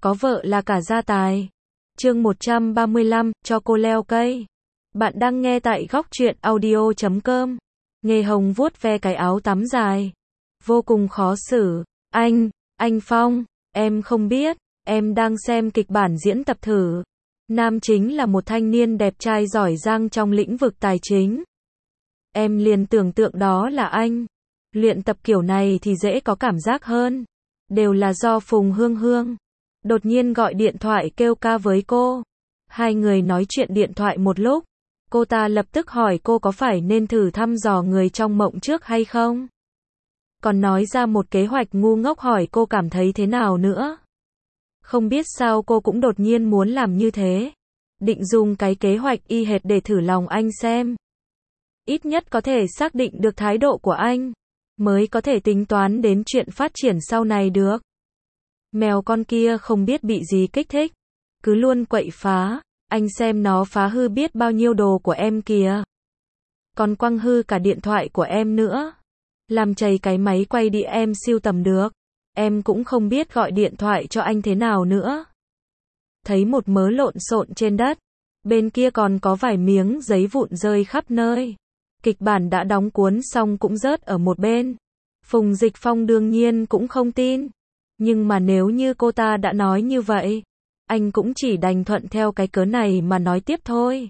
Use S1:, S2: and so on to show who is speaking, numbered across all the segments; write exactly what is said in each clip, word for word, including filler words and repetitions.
S1: có vợ là cả gia tài. Chương một trăm ba mươi lăm, cho cô leo cây. Bạn đang nghe tại góc truyện audio chấm com. Nghê Hồng vuốt ve cái áo tắm dài. Vô cùng khó xử. Anh, anh Phong, em không biết, em đang xem kịch bản diễn tập thử. Nam chính là một thanh niên đẹp trai giỏi giang trong lĩnh vực tài chính. Em liền tưởng tượng đó là anh. Luyện tập kiểu này thì dễ có cảm giác hơn. Đều là do Phùng Hương Hương đột nhiên gọi điện thoại kêu ca với cô. Hai người nói chuyện điện thoại một lúc. Cô ta lập tức hỏi cô có phải nên thử thăm dò người trong mộng trước hay không. Còn nói ra một kế hoạch ngu ngốc hỏi cô cảm thấy thế nào nữa. Không biết sao cô cũng đột nhiên muốn làm như thế. Định dùng cái kế hoạch y hệt để thử lòng anh xem. Ít nhất có thể xác định được thái độ của anh. Mới có thể tính toán đến chuyện phát triển sau này được. Mèo con kia không biết bị gì kích thích. Cứ luôn quậy phá. Anh xem nó phá hư biết bao nhiêu đồ của em kìa. Còn quăng hư cả điện thoại của em nữa. Làm chày cái máy quay đi em siêu tầm được. Em cũng không biết gọi điện thoại cho anh thế nào nữa. Thấy một mớ lộn xộn trên đất. Bên kia còn có vài miếng giấy vụn rơi khắp nơi. Kịch bản đã đóng cuốn xong cũng rớt ở một bên. Phùng Dịch Phong đương nhiên cũng không tin. Nhưng mà nếu như cô ta đã nói như vậy, anh cũng chỉ đành thuận theo cái cớ này mà nói tiếp thôi.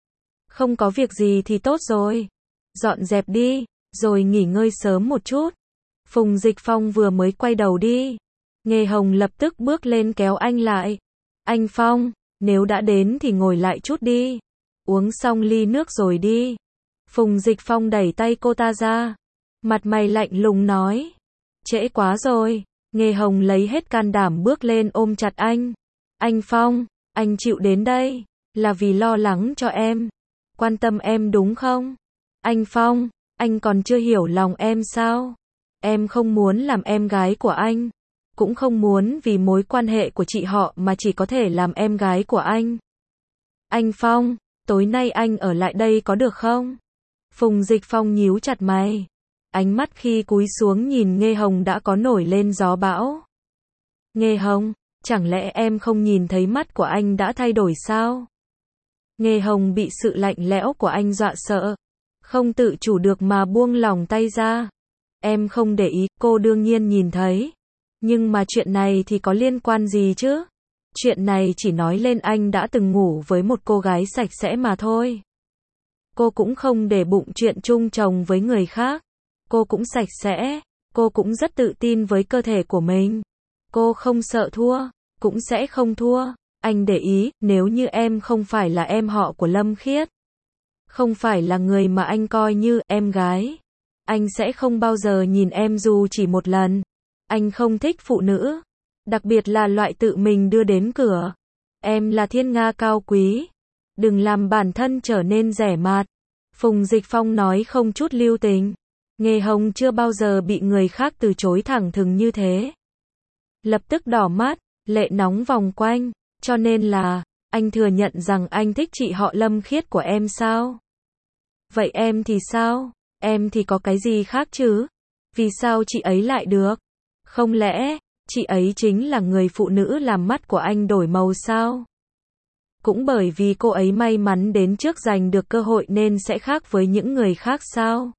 S1: Không có việc gì thì tốt rồi. Dọn dẹp đi, rồi nghỉ ngơi sớm một chút. Phùng Dịch Phong vừa mới quay đầu đi. Nghê Hồng lập tức bước lên kéo anh lại. Anh Phong, nếu đã đến thì ngồi lại chút đi. Uống xong ly nước rồi đi. Phùng Dịch Phong đẩy tay cô ta ra. Mặt mày lạnh lùng nói. Trễ quá rồi. Nghê Hồng lấy hết can đảm bước lên ôm chặt anh. Anh Phong, anh chịu đến đây, là vì lo lắng cho em. Quan tâm em đúng không? Anh Phong, anh còn chưa hiểu lòng em sao? Em không muốn làm em gái của anh. Cũng không muốn vì mối quan hệ của chị họ mà chỉ có thể làm em gái của anh. Anh Phong, tối nay anh ở lại đây có được không? Phùng Dịch Phong nhíu chặt mày. Ánh mắt khi cúi xuống nhìn Nghê Hồng đã có nổi lên gió bão. Nghê Hồng, chẳng lẽ em không nhìn thấy mắt của anh đã thay đổi sao? Nghê Hồng bị sự lạnh lẽo của anh dọa sợ. Không tự chủ được mà buông lỏng tay ra. Em không để ý, cô đương nhiên nhìn thấy. Nhưng mà chuyện này thì có liên quan gì chứ? Chuyện này chỉ nói lên anh đã từng ngủ với một cô gái sạch sẽ mà thôi. Cô cũng không để bụng chuyện chung chồng với người khác. Cô cũng sạch sẽ. Cô cũng rất tự tin với cơ thể của mình. Cô không sợ thua. Cũng sẽ không thua. Anh để ý, nếu như em không phải là em họ của Lâm Khiết. Không phải là người mà anh coi như em gái. Anh sẽ không bao giờ nhìn em dù chỉ một lần. Anh không thích phụ nữ. Đặc biệt là loại tự mình đưa đến cửa. Em là thiên nga cao quý. Đừng làm bản thân trở nên rẻ mạt. Phùng Dịch Phong nói không chút lưu tình. Nghê Hồng chưa bao giờ bị người khác từ chối thẳng thừng như thế. Lập tức đỏ mắt, lệ nóng vòng quanh. Cho nên là, anh thừa nhận rằng anh thích chị họ Lâm Khiết của em sao? Vậy em thì sao? Em thì có cái gì khác chứ? Vì sao chị ấy lại được? Không lẽ, chị ấy chính là người phụ nữ làm mắt của anh đổi màu sao? Cũng bởi vì cô ấy may mắn đến trước giành được cơ hội nên sẽ khác với những người khác sao?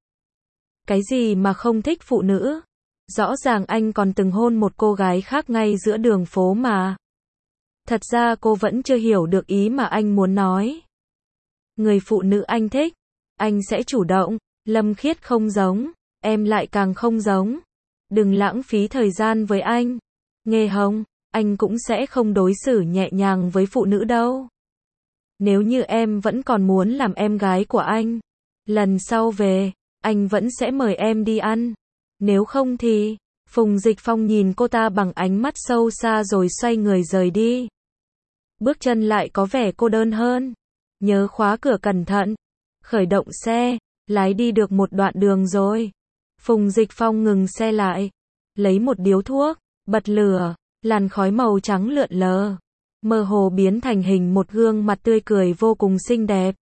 S1: Cái gì mà không thích phụ nữ? Rõ ràng anh còn từng hôn một cô gái khác ngay giữa đường phố mà. Thật ra cô vẫn chưa hiểu được ý mà anh muốn nói. Người phụ nữ anh thích, anh sẽ chủ động. Lâm Khiết không giống, em lại càng không giống. Đừng lãng phí thời gian với anh. Nghê Hồng, anh cũng sẽ không đối xử nhẹ nhàng với phụ nữ đâu. Nếu như em vẫn còn muốn làm em gái của anh, lần sau về, anh vẫn sẽ mời em đi ăn. Nếu không thì, Phùng Dịch Phong nhìn cô ta bằng ánh mắt sâu xa rồi xoay người rời đi. Bước chân lại có vẻ cô đơn hơn. Nhớ khóa cửa cẩn thận. Khởi động xe, lái đi được một đoạn đường rồi. Phùng Dịch Phong ngừng xe lại. Lấy một điếu thuốc, bật lửa, làn khói màu trắng lượn lờ. Mơ hồ biến thành hình một gương mặt tươi cười vô cùng xinh đẹp.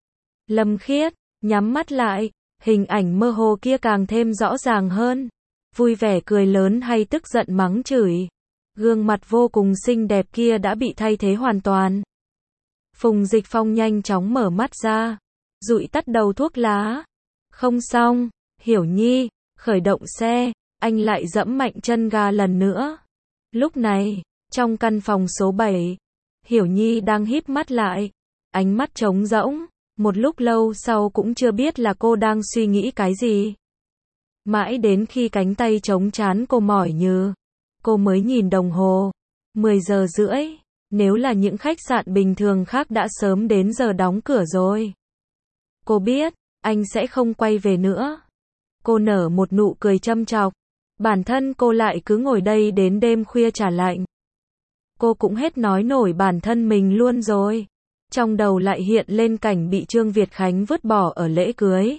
S1: Lâm Khiết, nhắm mắt lại, hình ảnh mơ hồ kia càng thêm rõ ràng hơn. Vui vẻ cười lớn hay tức giận mắng chửi. Gương mặt vô cùng xinh đẹp kia đã bị thay thế hoàn toàn. Phùng Dịch Phong nhanh chóng mở mắt ra, dụi tắt đầu thuốc lá. Không xong, Hiểu Nhi, khởi động xe, anh lại giẫm mạnh chân ga lần nữa. Lúc này, trong căn phòng số bảy, Hiểu Nhi đang híp mắt lại, ánh mắt trống rỗng, một lúc lâu sau cũng chưa biết là cô đang suy nghĩ cái gì. Mãi đến khi cánh tay trống trán cô mỏi nhừ, cô mới nhìn đồng hồ, mười giờ rưỡi, nếu là những khách sạn bình thường khác đã sớm đến giờ đóng cửa rồi. Cô biết, anh sẽ không quay về nữa. Cô nở một nụ cười châm chọc, bản thân cô lại cứ ngồi đây đến đêm khuya trả lạnh. Cô cũng hết nói nổi bản thân mình luôn rồi. Trong đầu lại hiện lên cảnh bị Trương Việt Khánh vứt bỏ ở lễ cưới.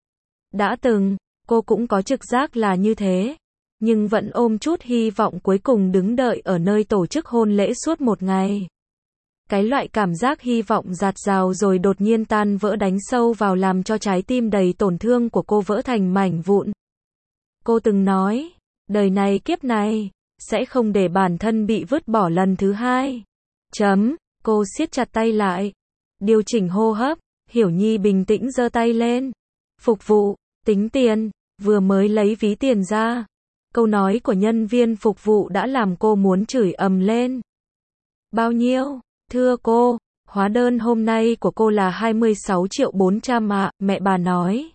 S1: Đã từng, cô cũng có trực giác là như thế, nhưng vẫn ôm chút hy vọng cuối cùng đứng đợi ở nơi tổ chức hôn lễ suốt một ngày. Cái loại cảm giác hy vọng dạt dào rồi đột nhiên tan vỡ đánh sâu vào làm cho trái tim đầy tổn thương của cô vỡ thành mảnh vụn. Cô từng nói, đời này kiếp này, sẽ không để bản thân bị vứt bỏ lần thứ hai. Chấm, cô siết chặt tay lại, điều chỉnh hô hấp, Hiểu Nhi bình tĩnh giơ tay lên. Phục vụ, tính tiền, vừa mới lấy ví tiền ra. Câu nói của nhân viên phục vụ đã làm cô muốn chửi ầm lên. Bao nhiêu? Thưa cô, hóa đơn hôm nay của cô là hai mươi sáu triệu bốn trăm ạ, mẹ bà nói.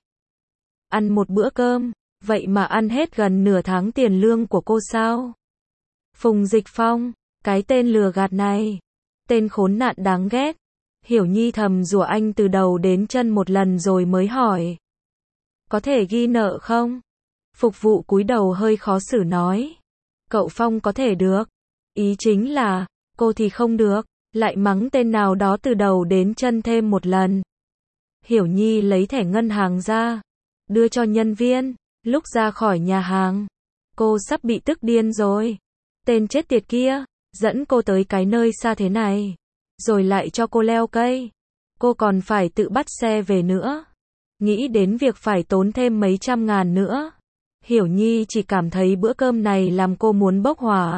S1: Ăn một bữa cơm, vậy mà ăn hết gần nửa tháng tiền lương của cô sao? Phùng Dịch Phong, cái tên lừa gạt này, tên khốn nạn đáng ghét. Hiểu Nhi thầm rủa anh từ đầu đến chân một lần rồi mới hỏi. Có thể ghi nợ không? Phục vụ cúi đầu hơi khó xử nói. Cậu Phong có thể được. Ý chính là, cô thì không được, lại mắng tên nào đó từ đầu đến chân thêm một lần. Hiểu Nhi lấy thẻ ngân hàng ra, đưa cho nhân viên, lúc ra khỏi nhà hàng. Cô sắp bị tức điên rồi. Tên chết tiệt kia, dẫn cô tới cái nơi xa thế này, rồi lại cho cô leo cây. Cô còn phải tự bắt xe về nữa. Nghĩ đến việc phải tốn thêm mấy trăm ngàn nữa. Hiểu Nhi chỉ cảm thấy bữa cơm này làm cô muốn bốc hỏa.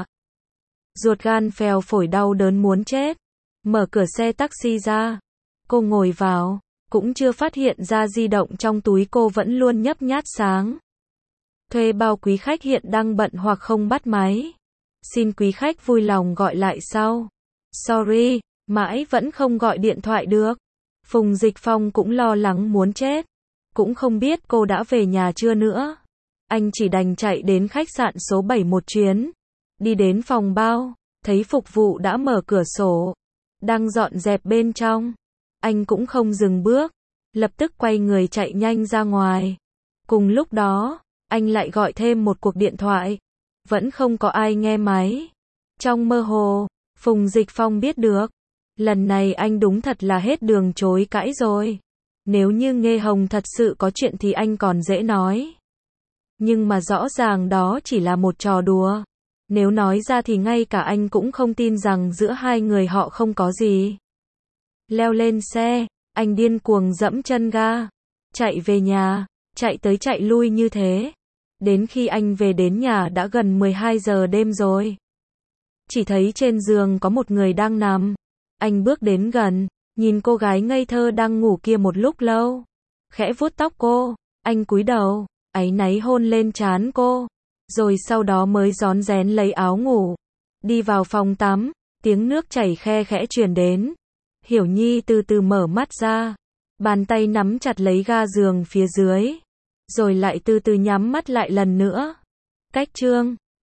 S1: Ruột gan phèo phổi đau đớn muốn chết. Mở cửa xe taxi ra. Cô ngồi vào, cũng chưa phát hiện ra di động trong túi cô vẫn luôn nhấp nhát sáng. Thuê bao quý khách hiện đang bận hoặc không bắt máy. Xin quý khách vui lòng gọi lại sau. Sorry, mãi vẫn không gọi điện thoại được. Phùng Dịch Phong cũng lo lắng muốn chết. Cũng không biết cô đã về nhà chưa nữa. Anh chỉ đành chạy đến khách sạn số bảy một chuyến. Đi đến phòng bao, thấy phục vụ đã mở cửa sổ, đang dọn dẹp bên trong. Anh cũng không dừng bước, lập tức quay người chạy nhanh ra ngoài. Cùng lúc đó, anh lại gọi thêm một cuộc điện thoại. Vẫn không có ai nghe máy. Trong mơ hồ, Phùng Dịch Phong biết được. Lần này anh đúng thật là hết đường chối cãi rồi. Nếu như Nghê Hồng thật sự có chuyện thì anh còn dễ nói. Nhưng mà rõ ràng đó chỉ là một trò đùa. Nếu nói ra thì ngay cả anh cũng không tin rằng giữa hai người họ không có gì. Leo lên xe, anh điên cuồng dẫm chân ga. Chạy về nhà, chạy tới chạy lui như thế. Đến khi anh về đến nhà đã gần mười hai giờ đêm rồi. Chỉ thấy trên giường có một người đang nằm. Anh bước đến gần, nhìn cô gái ngây thơ đang ngủ kia một lúc lâu. Khẽ vuốt tóc cô, anh cúi đầu, áy náy hôn lên trán cô. Rồi sau đó mới rón rén lấy áo ngủ. Đi vào phòng tắm, tiếng nước chảy khe khẽ truyền đến. Hiểu Nhi từ từ mở mắt ra. Bàn tay nắm chặt lấy ga giường phía dưới. Rồi lại từ từ nhắm mắt lại lần nữa. Cách chương